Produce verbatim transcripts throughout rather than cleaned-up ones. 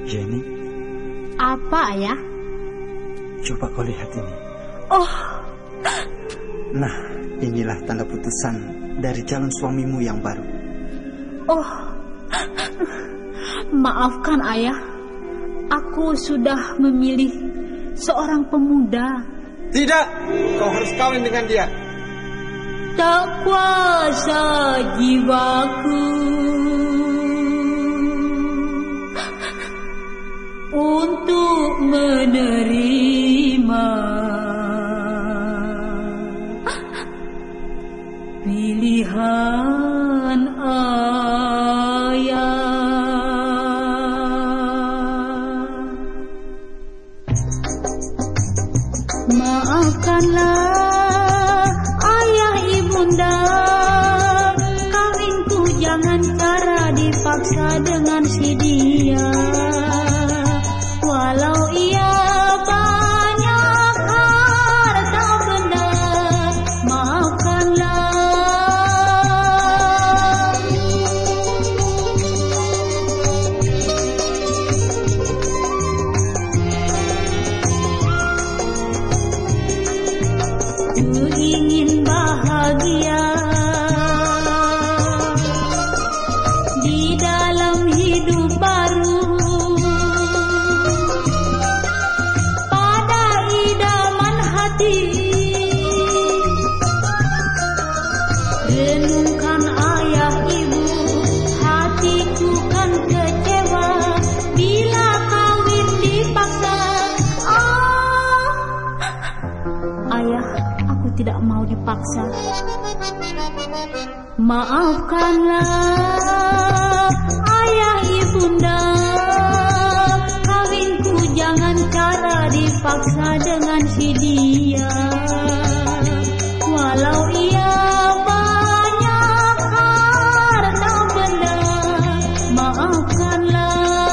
Jenny. Apa, Ayah? Coba kau lihat ini. Oh. Nah, inilah tanda putusan dari calon suamimu yang baru. Oh. Maafkan, Ayah. Aku sudah memilih seorang pemuda. Tidak, kau harus kawin dengan dia. Tak kuasa jiwaku untuk menerima pilihan ayah. Maafkanlah ayah ibunda, kawinku jangan cara dipaksa dengan si dia. Walau ia banyak harta benda, maafkanlah. Ku ingin bahagia di dalam hidup baru, pada idaman hati. Renungkan ayah ibu, hatiku kan kecewa bila kawin dipaksa. Ah, ayah, aku tidak mau dipaksa. Maafkanlah ayah ibunda, kawinku jangan cara dipaksa dengan si dia. Walau ia banyak harta benda, maafkanlah.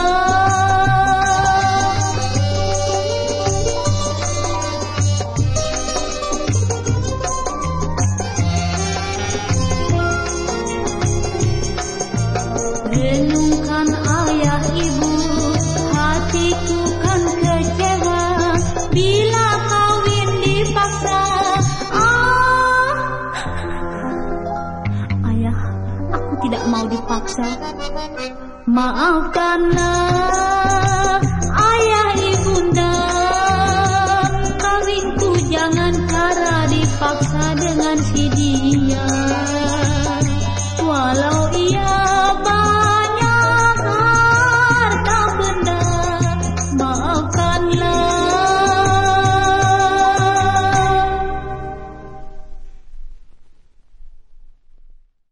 Renungkan ayah ibu, hatiku kan kecewa bila kawin dipaksa. Ah, ayah, aku tidak mau dipaksa. Maafkanlah